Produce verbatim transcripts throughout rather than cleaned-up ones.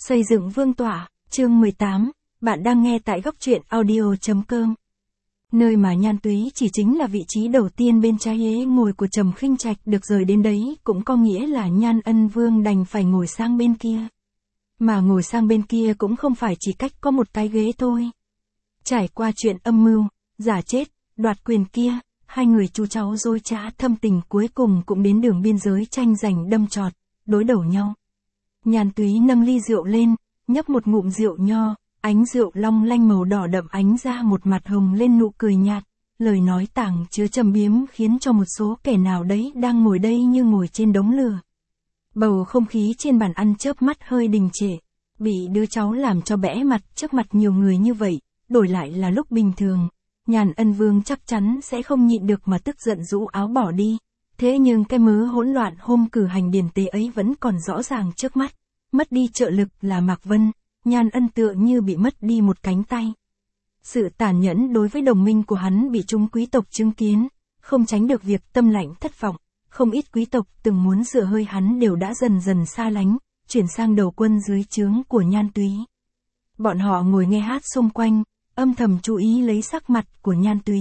Xây dựng vương tọa, chương mười tám, bạn đang nghe tại góc truyện audio chấm com. Nơi mà Nhan Túy chỉ chính là vị trí đầu tiên bên trái ghế ngồi của Trầm Khinh Trạch được rời đến đấy cũng có nghĩa là Nhan Ân Vương đành phải ngồi sang bên kia. Mà ngồi sang bên kia cũng không phải chỉ cách có một cái ghế thôi. Trải qua chuyện âm mưu, giả chết, đoạt quyền kia, hai người chú cháu dối trá thâm tình cuối cùng cũng đến đường biên giới tranh giành đâm chọt, đối đầu nhau. Nhan Túy nâng ly rượu lên, nhấp một ngụm rượu nho, ánh rượu long lanh màu đỏ đậm ánh ra một mặt hồng lên nụ cười nhạt, lời nói tảng chứa trầm biếm khiến cho một số kẻ nào đấy đang ngồi đây như ngồi trên đống lửa. Bầu không khí trên bàn ăn chớp mắt hơi đình trệ, bị đứa cháu làm cho bẽ mặt trước mặt nhiều người như vậy, đổi lại là lúc bình thường, Nhan Ân Vương chắc chắn sẽ không nhịn được mà tức giận rũ áo bỏ đi. Thế nhưng cái mớ hỗn loạn hôm cử hành điển tế ấy vẫn còn rõ ràng trước mắt, mất đi trợ lực là Mạc Vân, Nhan Ân tựa như bị mất đi một cánh tay. Sự tàn nhẫn đối với đồng minh của hắn bị chúng quý tộc chứng kiến, không tránh được việc tâm lạnh thất vọng, không ít quý tộc từng muốn dựa hơi hắn đều đã dần dần xa lánh, chuyển sang đầu quân dưới trướng của Nhan Túy. Bọn họ ngồi nghe hát xung quanh, âm thầm chú ý lấy sắc mặt của Nhan Túy.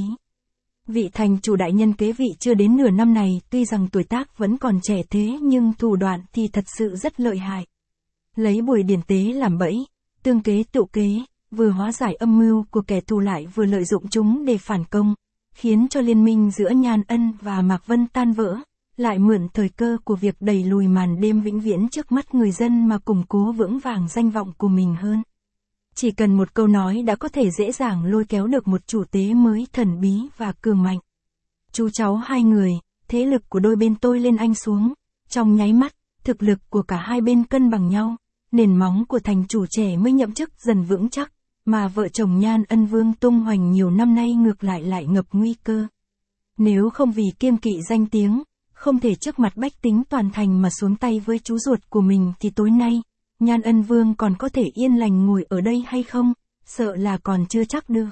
Vị thành chủ đại nhân kế vị chưa đến nửa năm này tuy rằng tuổi tác vẫn còn trẻ thế nhưng thủ đoạn thì thật sự rất lợi hại. Lấy buổi điển tế làm bẫy, tương kế tựu kế, vừa hóa giải âm mưu của kẻ thù lại vừa lợi dụng chúng để phản công, khiến cho liên minh giữa Nhan Ân và Mạc Vân tan vỡ, lại mượn thời cơ của việc đẩy lùi màn đêm vĩnh viễn trước mắt người dân mà củng cố vững vàng danh vọng của mình hơn. Chỉ cần một câu nói đã có thể dễ dàng lôi kéo được một chủ tế mới thần bí và cường mạnh. Chú cháu hai người, thế lực của đôi bên tôi lên anh xuống, trong nháy mắt, thực lực của cả hai bên cân bằng nhau, nền móng của thành chủ trẻ mới nhậm chức dần vững chắc, mà vợ chồng Nhan Ân Vương tung hoành nhiều năm nay ngược lại lại ngập nguy cơ. Nếu không vì kiêng kỵ danh tiếng, không thể trước mặt bách tính toàn thành mà xuống tay với chú ruột của mình thì tối nay, Nhan Ân Vương còn có thể yên lành ngồi ở đây hay không, sợ là còn chưa chắc được.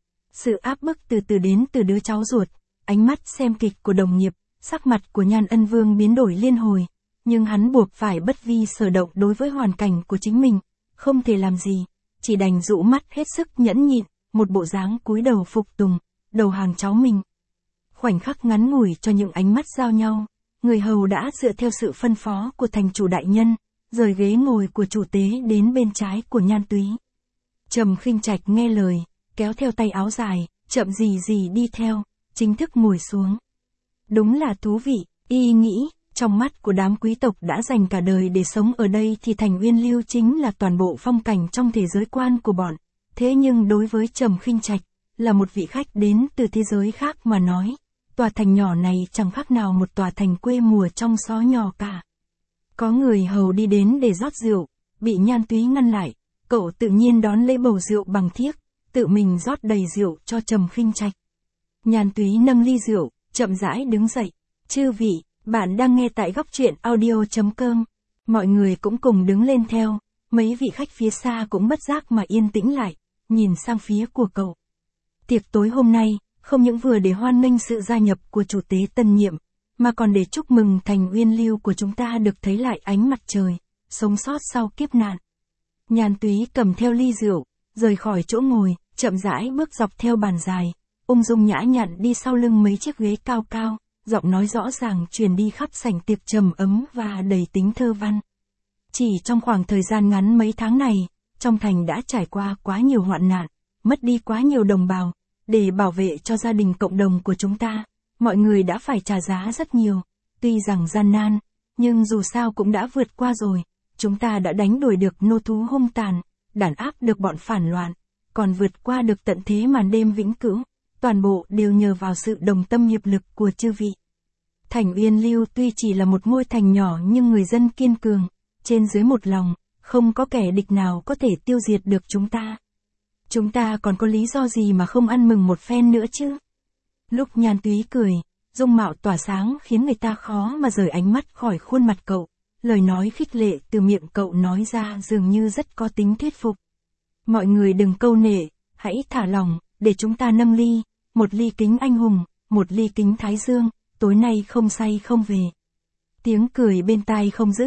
Sự áp bức từ từ đến từ đứa cháu ruột, ánh mắt xem kịch của đồng nghiệp, sắc mặt của Nhan Ân Vương biến đổi liên hồi, nhưng hắn buộc phải bất vi sở động đối với hoàn cảnh của chính mình, không thể làm gì, chỉ đành dụ mắt hết sức nhẫn nhịn, một bộ dáng cúi đầu phục tùng, đầu hàng cháu mình. Khoảnh khắc ngắn ngủi cho những ánh mắt giao nhau, người hầu đã dựa theo sự phân phó của thành chủ đại nhân, rời ghế ngồi của chủ tế đến bên trái của Nhan Túy. Trầm Khinh Trạch nghe lời, kéo theo tay áo dài, chậm gì gì đi theo, chính thức ngồi xuống. Đúng là thú vị, y nghĩ, trong mắt của đám quý tộc đã dành cả đời để sống ở đây thì thành Uyên Lưu chính là toàn bộ phong cảnh trong thế giới quan của bọn. Thế nhưng đối với Trầm Khinh Trạch, là một vị khách đến từ thế giới khác mà nói, tòa thành nhỏ này chẳng khác nào một tòa thành quê mùa trong xó nhỏ cả. Có người hầu đi đến để rót rượu, bị Nhan Túy ngăn lại, cậu tự nhiên đón lấy bầu rượu bằng thiếc, tự mình rót đầy rượu cho Trầm Khinh Trạch. Nhan Túy nâng ly rượu, chậm rãi đứng dậy, chư vị, bạn đang nghe tại góc truyện audio chấm com. Mọi người cũng cùng đứng lên theo, mấy vị khách phía xa cũng bất giác mà yên tĩnh lại, nhìn sang phía của cậu. Tiệc tối hôm nay, không những vừa để hoan nghênh sự gia nhập của chủ tế tân nhiệm, mà còn để chúc mừng thành Uyên Lưu của chúng ta được thấy lại ánh mặt trời, sống sót sau kiếp nạn. Nhan Túy cầm theo ly rượu, rời khỏi chỗ ngồi, chậm rãi bước dọc theo bàn dài, ung dung nhã nhặn đi sau lưng mấy chiếc ghế cao cao, giọng nói rõ ràng truyền đi khắp sảnh tiệc trầm ấm và đầy tính thơ văn. Chỉ trong khoảng thời gian ngắn mấy tháng này, trong thành đã trải qua quá nhiều hoạn nạn, mất đi quá nhiều đồng bào, để bảo vệ cho gia đình cộng đồng của chúng ta. Mọi người đã phải trả giá rất nhiều, tuy rằng gian nan, nhưng dù sao cũng đã vượt qua rồi, chúng ta đã đánh đuổi được nô thú hung tàn, đàn áp được bọn phản loạn, còn vượt qua được tận thế màn đêm vĩnh cửu, toàn bộ đều nhờ vào sự đồng tâm hiệp lực của chư vị. Thành Uyên Lưu tuy chỉ là một ngôi thành nhỏ nhưng người dân kiên cường, trên dưới một lòng, không có kẻ địch nào có thể tiêu diệt được chúng ta. Chúng ta còn có lý do gì mà không ăn mừng một phen nữa chứ? Lúc Nhan Túy cười, dung mạo tỏa sáng khiến người ta khó mà rời ánh mắt khỏi khuôn mặt cậu, lời nói khích lệ từ miệng cậu nói ra dường như rất có tính thuyết phục. Mọi người đừng câu nệ, hãy thả lòng, để chúng ta nâng ly, một ly kính anh hùng, một ly kính Thái Dương, tối nay không say không về. Tiếng cười bên tai không dứt,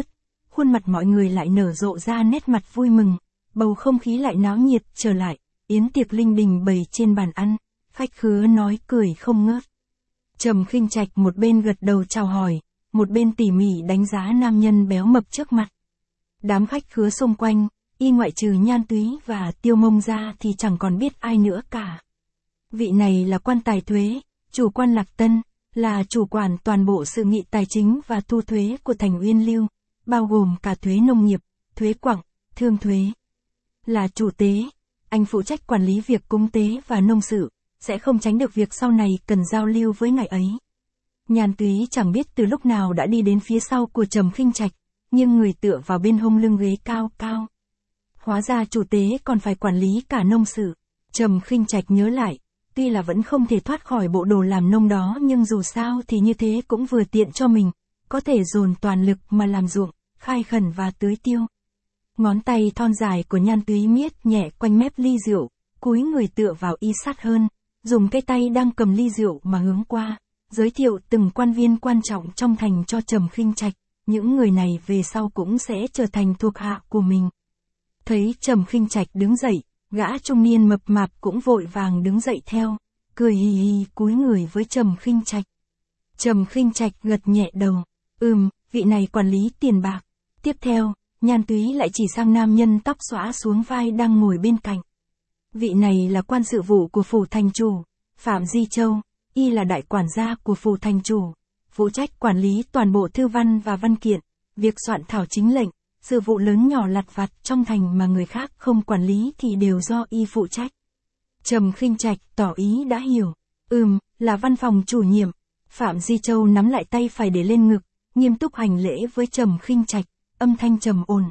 khuôn mặt mọi người lại nở rộ ra nét mặt vui mừng, bầu không khí lại náo nhiệt trở lại, yến tiệc linh đình bày trên bàn ăn, khách khứa nói cười không ngớt. Trầm Khinh Trạch một bên gật đầu chào hỏi, một bên tỉ mỉ đánh giá nam nhân béo mập trước mặt. Đám khách khứa xung quanh, y ngoại trừ Nhan Túy và Tiêu Mông ra thì chẳng còn biết ai nữa cả. Vị này là quan tài thuế, chủ quan Lạc Tân, là chủ quản toàn bộ sự nghị tài chính và thu thuế của thành Uyên Lưu, bao gồm cả thuế nông nghiệp, thuế quặng, thương thuế. Là chủ tế, anh phụ trách quản lý việc cúng tế và nông sự, sẽ không tránh được việc sau này cần giao lưu với ngài ấy. Nhan Túy chẳng biết từ lúc nào đã đi đến phía sau của Trầm Khinh Trạch, nhưng người tựa vào bên hông lưng ghế cao cao. Hóa ra chủ tế còn phải quản lý cả nông sự. Trầm Khinh Trạch nhớ lại, tuy là vẫn không thể thoát khỏi bộ đồ làm nông đó nhưng dù sao thì như thế cũng vừa tiện cho mình, có thể dồn toàn lực mà làm ruộng, khai khẩn và tưới tiêu. Ngón tay thon dài của Nhan Túy miết nhẹ quanh mép ly rượu, cúi người tựa vào y sát hơn, dùng cái tay đang cầm ly rượu mà hướng qua, giới thiệu từng quan viên quan trọng trong thành cho Trầm Khinh Trạch, những người này về sau cũng sẽ trở thành thuộc hạ của mình. Thấy Trầm Khinh Trạch đứng dậy, gã trung niên mập mạp cũng vội vàng đứng dậy theo, cười hì hì cúi người với Trầm Khinh Trạch. Trầm Khinh Trạch gật nhẹ đầu, ừm, vị này quản lý tiền bạc. Tiếp theo, Nhan Túy lại chỉ sang nam nhân tóc xõa xuống vai đang ngồi bên cạnh. Vị này là quan sự vụ của phủ thành chủ, Phạm Di Châu, y là đại quản gia của phủ thành chủ, phụ trách quản lý toàn bộ thư văn và văn kiện, việc soạn thảo chính lệnh, sự vụ lớn nhỏ lặt vặt trong thành mà người khác không quản lý thì đều do y phụ trách. Trầm Khinh Trạch tỏ ý đã hiểu, ừm, là văn phòng chủ nhiệm. Phạm Di Châu nắm lại tay phải để lên ngực, nghiêm túc hành lễ với Trầm Khinh Trạch, âm thanh trầm ổn.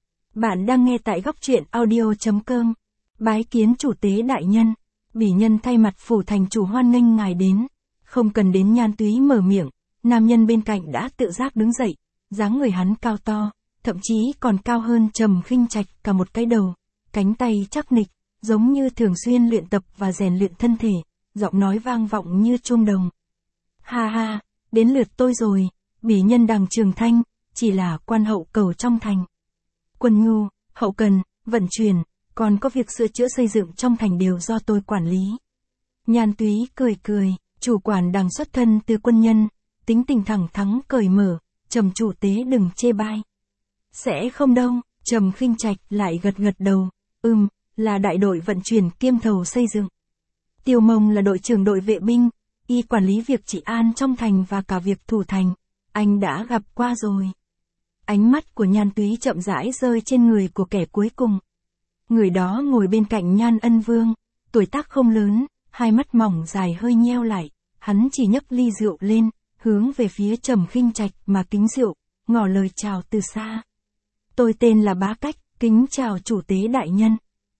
Bạn đang nghe tại góc truyện audio chấm com. Bái kiến chủ tế đại nhân, bỉ nhân thay mặt phủ thành chủ hoan nghênh ngài đến. Không cần đến Nhan Túy mở miệng, nam nhân bên cạnh đã tự giác đứng dậy, dáng người hắn cao to, thậm chí còn cao hơn Trầm Khinh Trạch cả một cái đầu, cánh tay chắc nịch, giống như thường xuyên luyện tập và rèn luyện thân thể, giọng nói vang vọng như chuông đồng. Ha ha, đến lượt tôi rồi, bỉ nhân Đằng Trường Thanh, chỉ là quan hậu cầu trong thành. Quân nhu, hậu cần, vận chuyển, còn có việc sửa chữa xây dựng trong thành đều do tôi quản lý. Nhan Túy cười cười, chủ quản Đằng xuất thân từ quân nhân, tính tình thẳng thắn cởi mở, Trầm chủ tế đừng chê bai. Sẽ không đâu, Trầm Khinh Trạch lại gật gật đầu, ừm, là đại đội vận chuyển kiêm thầu xây dựng. Tiêu Mông là đội trưởng đội vệ binh, y quản lý việc trị an trong thành và cả việc thủ thành, anh đã gặp qua rồi. Ánh mắt của Nhan Túy chậm rãi rơi trên người của kẻ cuối cùng. Người đó ngồi bên cạnh Nhan Ân Vương, tuổi tác không lớn, hai mắt mỏng dài hơi nheo lại, hắn chỉ nhấc ly rượu lên, hướng về phía Trầm Khinh Trạch mà kính rượu, ngỏ lời chào từ xa. Tôi tên là Bá Cách, kính chào chủ tế đại nhân.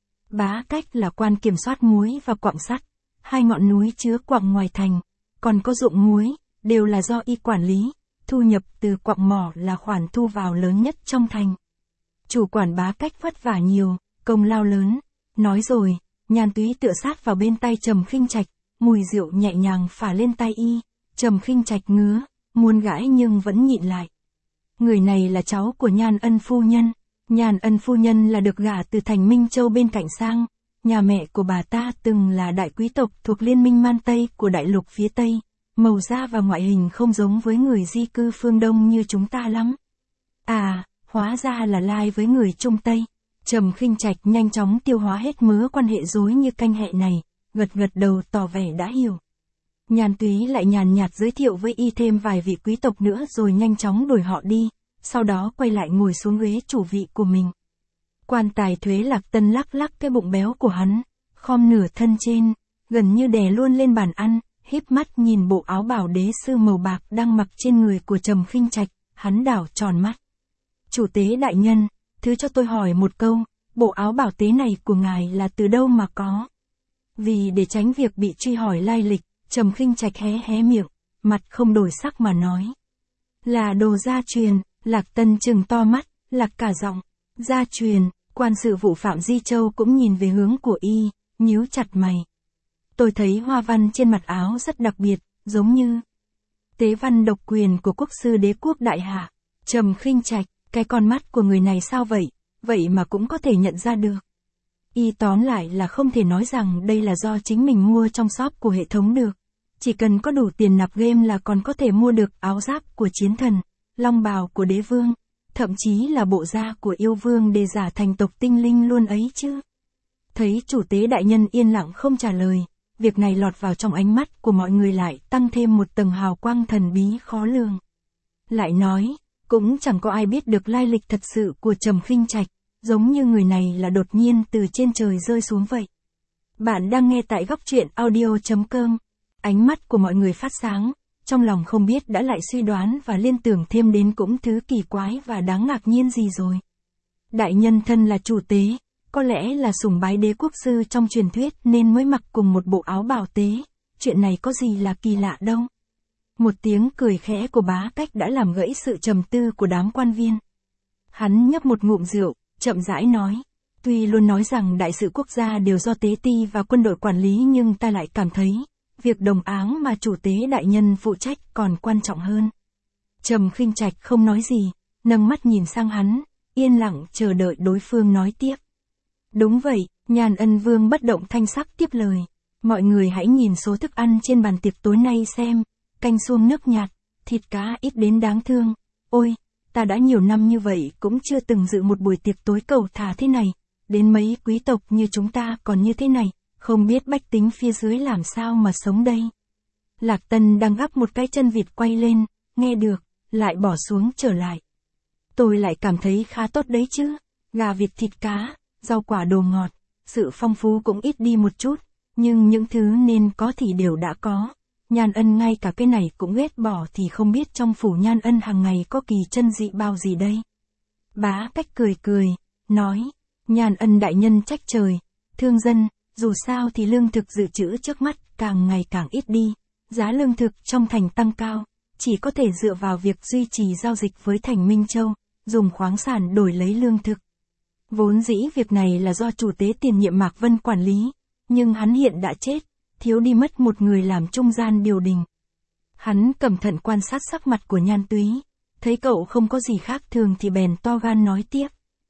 Bá Cách là quan kiểm soát muối và quặng sắt, hai ngọn núi chứa quặng ngoài thành, còn có ruộng muối, đều là do y quản lý, thu nhập từ quặng mỏ là khoản thu vào lớn nhất trong thành. Chủ quản Bá Cách vất vả nhiều, công lao lớn. Nói rồi, Nhan Túy tựa sát vào bên tay Trầm Khinh Trạch, mùi rượu nhẹ nhàng phả lên tay y, Trầm Khinh Trạch ngứa, muốn gãi nhưng vẫn nhịn lại. Người này là cháu của Nhan Ân phu nhân. Nhan Ân phu nhân là được gả từ thành Minh Châu bên cạnh sang, nhà mẹ của bà ta từng là đại quý tộc thuộc liên minh Man Tây của đại lục phía Tây, màu da và ngoại hình không giống với người di cư phương Đông như chúng ta lắm. À, hóa ra là lai với người Trung Tây. Trầm Khinh Trạch nhanh chóng tiêu hóa hết mớ quan hệ rối như canh hẹ này, gật gật đầu tỏ vẻ đã hiểu. Nhan Túy lại nhàn nhạt giới thiệu với y thêm vài vị quý tộc nữa rồi nhanh chóng đổi họ đi, sau đó quay lại ngồi xuống ghế chủ vị của mình. Quan tài thuế Lạc Tân lắc lắc cái bụng béo của hắn, khom nửa thân trên, gần như đè luôn lên bàn ăn, híp mắt nhìn bộ áo bảo đế sư màu bạc đang mặc trên người của Trầm Khinh Trạch, hắn đảo tròn mắt. Chủ tế đại nhân, thứ cho tôi hỏi một câu, bộ áo bảo tế này của ngài là từ đâu mà có? Vì để tránh việc bị truy hỏi lai lịch, Trầm Khinh Trạch hé hé miệng, mặt không đổi sắc mà nói. Là đồ gia truyền. Lạc Tân trừng to mắt, lạc cả giọng. Gia truyền, quan sự vụ Phạm Di Châu cũng nhìn về hướng của y, nhíu chặt mày. Tôi thấy hoa văn trên mặt áo rất đặc biệt, giống như tế văn độc quyền của quốc sư đế quốc đại hạ. Trầm Khinh Trạch, cái con mắt của người này sao vậy, vậy mà cũng có thể nhận ra được. Y tóm lại là không thể nói rằng đây là do chính mình mua trong shop của hệ thống được. Chỉ cần có đủ tiền nạp game là còn có thể mua được áo giáp của chiến thần, long bào của đế vương, thậm chí là bộ da của yêu vương để giả thành tộc tinh linh luôn ấy chứ. Thấy chủ tế đại nhân yên lặng không trả lời, việc này lọt vào trong ánh mắt của mọi người lại tăng thêm một tầng hào quang thần bí khó lường. Lại nói, cũng chẳng có ai biết được lai lịch thật sự của Trầm Khinh Trạch, giống như người này là đột nhiên từ trên trời rơi xuống vậy. Bạn đang nghe tại góc truyện audio chấm com. Ánh mắt của mọi người phát sáng, trong lòng không biết đã lại suy đoán và liên tưởng thêm đến cũng thứ kỳ quái và đáng ngạc nhiên gì rồi. Đại nhân thân là chủ tế, có lẽ là sùng bái đế quốc sư trong truyền thuyết nên mới mặc cùng một bộ áo bào tế, chuyện này có gì là kỳ lạ đâu. Một tiếng cười khẽ của Bá Cách đã làm gãy sự trầm tư của đám quan viên. Hắn nhấp một ngụm rượu, chậm rãi nói, tuy luôn nói rằng đại sự quốc gia đều do tế ti và quân đội quản lý nhưng ta lại cảm thấy, việc đồng áng mà chủ tế đại nhân phụ trách còn quan trọng hơn. Trầm Khinh Trạch không nói gì, nâng mắt nhìn sang hắn, yên lặng chờ đợi đối phương nói tiếp. Đúng vậy, Nhan Ân Vương bất động thanh sắc tiếp lời. Mọi người hãy nhìn số thức ăn trên bàn tiệc tối nay xem, canh suông nước nhạt, thịt cá ít đến đáng thương. Ôi, ta đã nhiều năm như vậy cũng chưa từng dự một buổi tiệc tối cầu thả thế này, đến mấy quý tộc như chúng ta còn như thế này, không biết bách tính phía dưới làm sao mà sống đây. Lạc Tân đang gắp một cái chân vịt quay lên, nghe được, lại bỏ xuống trở lại. Tôi lại cảm thấy khá tốt đấy chứ, gà vịt thịt cá, rau quả đồ ngọt, sự phong phú cũng ít đi một chút, nhưng những thứ nên có thì đều đã có. Nhan Ân ngay cả cái này cũng ghét bỏ thì không biết trong phủ Nhan Ân hàng ngày có kỳ chân dị bao gì đây. Bá Cách cười cười, nói, Nhan Ân đại nhân trách trời, thương dân, dù sao thì lương thực dự trữ trước mắt càng ngày càng ít đi, giá lương thực trong thành tăng cao, chỉ có thể dựa vào việc duy trì giao dịch với thành Minh Châu, dùng khoáng sản đổi lấy lương thực. Vốn dĩ việc này là do chủ tế tiền nhiệm Mạc Vân quản lý, nhưng hắn hiện đã chết, thiếu đi mất một người làm trung gian điều đình. Hắn cẩn thận quan sát sắc mặt của Nhan Túy, thấy cậu không có gì khác thường thì bèn to gan nói tiếp.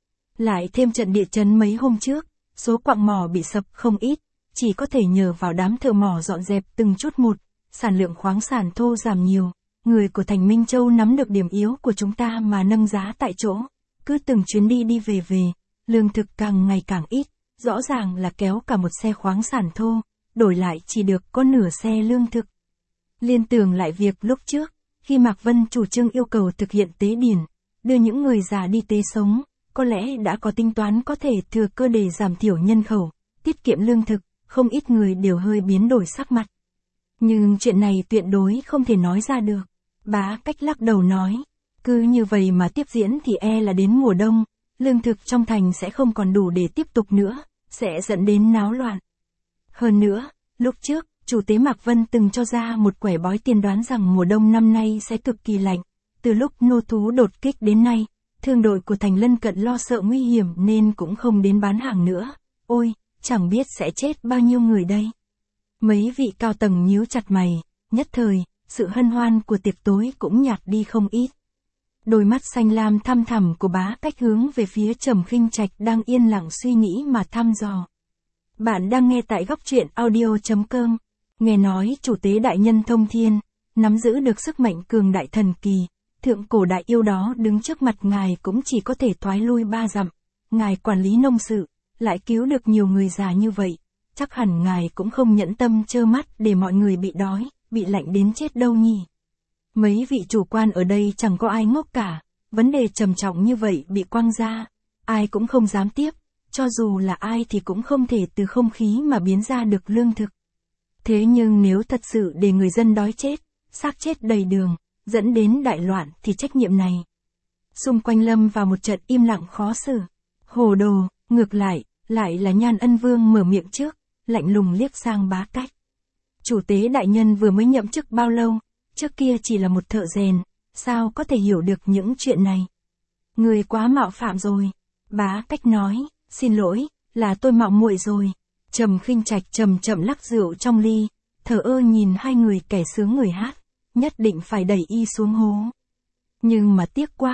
Lại thêm trận địa chấn mấy hôm trước, số quặng mỏ bị sập không ít, chỉ có thể nhờ vào đám thợ mỏ dọn dẹp từng chút một, sản lượng khoáng sản thô giảm nhiều, người của thành Minh Châu nắm được điểm yếu của chúng ta mà nâng giá tại chỗ, cứ từng chuyến đi đi về về, lương thực càng ngày càng ít, rõ ràng là kéo cả một xe khoáng sản thô, đổi lại chỉ được có nửa xe lương thực. Liên tưởng lại việc lúc trước, khi Mạc Vân chủ trương yêu cầu thực hiện tế điển, đưa những người già đi tế sống, có lẽ đã có tính toán có thể thừa cơ để giảm thiểu nhân khẩu, tiết kiệm lương thực, không ít người đều hơi biến đổi sắc mặt. Nhưng chuyện này tuyệt đối không thể nói ra được. Bá Cách lắc đầu nói, cứ như vậy mà tiếp diễn thì e là đến mùa đông, lương thực trong thành sẽ không còn đủ để tiếp tục nữa, sẽ dẫn đến náo loạn. Hơn nữa, lúc trước, chủ tế Mạc Vân từng cho ra một quẻ bói tiên đoán rằng mùa đông năm nay sẽ cực kỳ lạnh. Từ lúc nô thú đột kích đến nay, thương đội của thành lân cận lo sợ nguy hiểm nên cũng không đến bán hàng nữa. Ôi, chẳng biết sẽ chết bao nhiêu người đây. Mấy vị cao tầng nhíu chặt mày, nhất thời, sự hân hoan của tiệc tối cũng nhạt đi không ít. Đôi mắt xanh lam thăm thẳm của Bá Cách hướng về phía Trầm Khinh Trạch đang yên lặng suy nghĩ mà thăm dò. Bạn đang nghe tại góc truyện audio chấm com. Nghe nói chủ tế đại nhân thông thiên, nắm giữ được sức mạnh cường đại thần kỳ, thượng cổ đại yêu đó đứng trước mặt ngài cũng chỉ có thể thoái lui ba dặm. Ngài quản lý nông sự, lại cứu được nhiều người già như vậy, chắc hẳn ngài cũng không nhẫn tâm trơ mắt để mọi người bị đói, bị lạnh đến chết đâu nhỉ. Mấy vị chủ quan ở đây chẳng có ai ngốc cả, vấn đề trầm trọng như vậy bị quăng ra, ai cũng không dám tiếp, cho dù là ai thì cũng không thể từ không khí mà biến ra được lương thực. Thế nhưng nếu thật sự để người dân đói chết, xác chết đầy đường, dẫn đến đại loạn thì trách nhiệm này. Xung quanh lâm vào một trận im lặng khó xử. Hồ đồ, ngược lại, lại là Nhan Ân Vương mở miệng trước, lạnh lùng liếc sang Bá Cách. Chủ tế đại nhân vừa mới nhậm chức bao lâu, trước kia chỉ là một thợ rèn, sao có thể hiểu được những chuyện này. Người quá mạo phạm rồi. Bá Cách nói, xin lỗi, là tôi mạo muội rồi. Trầm Khinh Trạch chậm chậm lắc rượu trong ly, thờ ơ nhìn hai người kẻ sướng người hát, nhất định phải đẩy y xuống hố. Nhưng mà tiếc quá,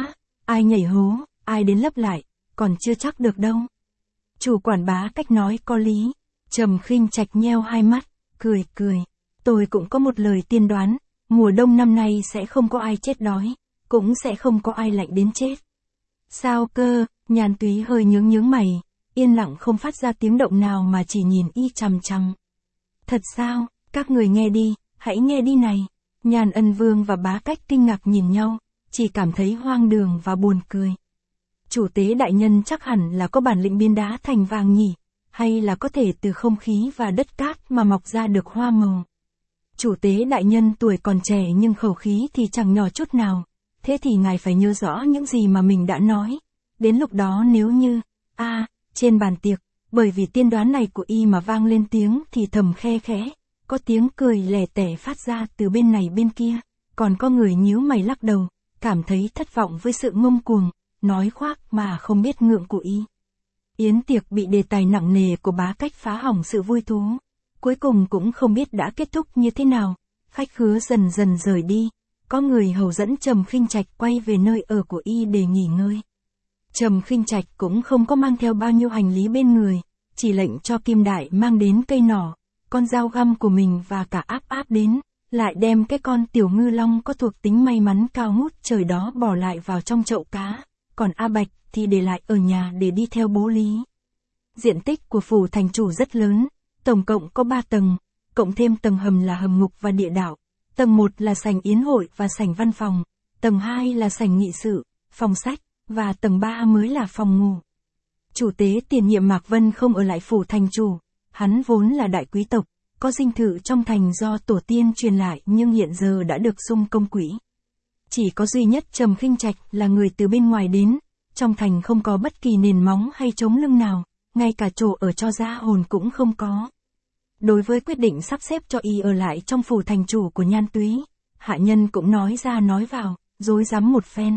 ai nhảy hố, ai đến lấp lại, còn chưa chắc được đâu. Chủ quản Bá Cách nói có lý. Trầm Khinh Trạch nheo hai mắt, cười cười. Tôi cũng có một lời tiên đoán, mùa đông năm nay sẽ không có ai chết đói, cũng sẽ không có ai lạnh đến chết. Sao cơ? Nhan Túy hơi nhướng nhướng mày, yên lặng không phát ra tiếng động nào mà chỉ nhìn y chằm chằm. Thật sao? Các người nghe đi, hãy nghe đi này. Nhan Ân Vương và Bá Cách kinh ngạc nhìn nhau, chỉ cảm thấy hoang đường và buồn cười. Chủ tế đại nhân chắc hẳn là có bản lĩnh biến đá thành vàng nhỉ, hay là có thể từ không khí và đất cát mà mọc ra được hoa màu. Chủ tế đại nhân tuổi còn trẻ nhưng khẩu khí thì chẳng nhỏ chút nào, thế thì ngài phải nhớ rõ những gì mà mình đã nói. Đến lúc đó nếu như, a à, trên bàn tiệc, bởi vì tiên đoán này của y mà vang lên tiếng thì thầm khe khẽ, có tiếng cười lẻ tẻ phát ra từ bên này bên kia, còn có người nhíu mày lắc đầu, cảm thấy thất vọng với sự ngông cuồng, nói khoác mà không biết ngượng của y. Yến tiệc bị đề tài nặng nề của Bá Cách phá hỏng sự vui thú, cuối cùng cũng không biết đã kết thúc như thế nào, khách khứa dần dần rời đi, có người hầu dẫn Trầm Khinh Trạch quay về nơi ở của y để nghỉ ngơi. Trầm Khinh Trạch cũng không có mang theo bao nhiêu hành lý bên người, chỉ lệnh cho Kim Đại mang đến cây nỏ, con dao găm của mình và cả áp áp đến, lại đem cái con tiểu ngư long có thuộc tính may mắn cao ngút trời đó bỏ lại vào trong chậu cá, còn A Bạch thì để lại ở nhà để đi theo bố Lý. Diện tích của phủ thành chủ rất lớn, tổng cộng có ba tầng, cộng thêm tầng hầm là hầm ngục và địa đạo. Tầng một là sảnh yến hội và sảnh văn phòng, tầng hai là sảnh nghị sự, phòng sách, và tầng ba mới là phòng ngủ. Chủ tế tiền nhiệm Mạc Vân không ở lại phủ thành chủ, hắn vốn là đại quý tộc, có dinh thự trong thành do tổ tiên truyền lại nhưng hiện giờ đã được sung công quỹ. Chỉ có duy nhất Trầm Khinh Trạch là người từ bên ngoài đến, trong thành không có bất kỳ nền móng hay chống lưng nào, ngay cả chỗ ở cho gia hồn cũng không có. Đối với quyết định sắp xếp cho y ở lại trong phủ thành chủ của Nhan Túy, hạ nhân cũng nói ra nói vào, rối rắm một phen.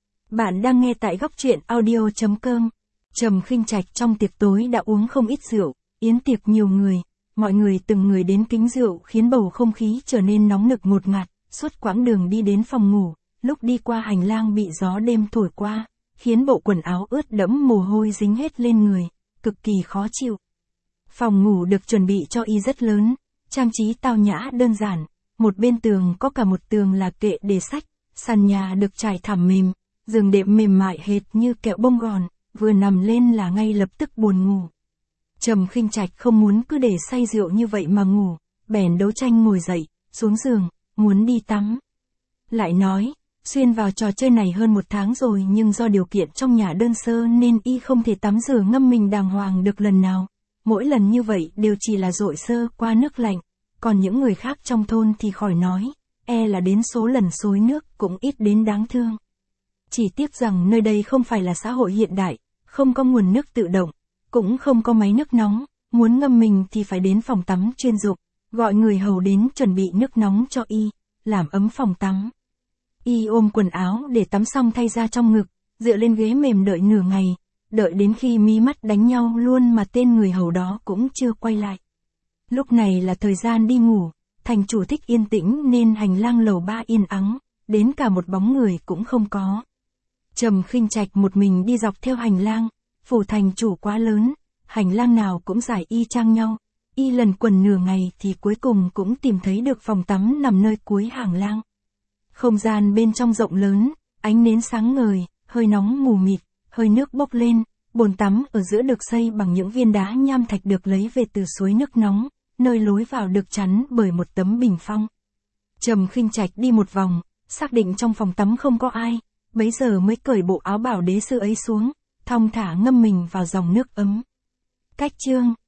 Bạn đang nghe tại góc truyện audio chấm com. Trầm Khinh Trạch trong tiệc tối đã uống không ít rượu, yến tiệc nhiều người, mọi người từng người đến kính rượu khiến bầu không khí trở nên nóng nực ngột ngạt, suốt quãng đường đi đến phòng ngủ, lúc đi qua hành lang bị gió đêm thổi qua, khiến bộ quần áo ướt đẫm mồ hôi dính hết lên người, cực kỳ khó chịu. Phòng ngủ được chuẩn bị cho y rất lớn, trang trí tao nhã đơn giản, một bên tường có cả một tường là kệ để sách, sàn nhà được trải thảm mềm, giường đệm mềm mại hệt như kẹo bông gòn, vừa nằm lên là ngay lập tức buồn ngủ. Trầm Khinh Trạch không muốn cứ để say rượu như vậy mà ngủ, bèn đấu tranh ngồi dậy, xuống giường, muốn đi tắm. Lại nói, xuyên vào trò chơi này hơn một tháng rồi nhưng do điều kiện trong nhà đơn sơ nên y không thể tắm rửa ngâm mình đàng hoàng được lần nào. Mỗi lần như vậy đều chỉ là dội sơ qua nước lạnh, còn những người khác trong thôn thì khỏi nói, e là đến số lần xối nước cũng ít đến đáng thương. Chỉ tiếc rằng nơi đây không phải là xã hội hiện đại, không có nguồn nước tự động, cũng không có máy nước nóng, muốn ngâm mình thì phải đến phòng tắm chuyên dụng, gọi người hầu đến chuẩn bị nước nóng cho y, làm ấm phòng tắm. Y ôm quần áo để tắm xong thay ra trong ngực, dựa lên ghế mềm đợi nửa ngày, đợi đến khi mí mắt đánh nhau luôn mà tên người hầu đó cũng chưa quay lại. Lúc này là thời gian đi ngủ, thành chủ thích yên tĩnh nên hành lang lầu ba yên ắng, đến cả một bóng người cũng không có. Trầm Khinh Trạch một mình đi dọc theo hành lang, phủ thành chủ quá lớn, hành lang nào cũng dài y chang nhau, y lần quần nửa ngày thì cuối cùng cũng tìm thấy được phòng tắm nằm nơi cuối hành lang. Không gian bên trong rộng lớn, ánh nến sáng ngời, hơi nóng mù mịt, hơi nước bốc lên, bồn tắm ở giữa được xây bằng những viên đá nham thạch được lấy về từ suối nước nóng, nơi lối vào được chắn bởi một tấm bình phong. Trầm Khinh Trạch đi một vòng, xác định trong phòng tắm không có ai, bấy giờ mới cởi bộ áo bảo đế sư ấy xuống, thong thả ngâm mình vào dòng nước ấm. Cách chương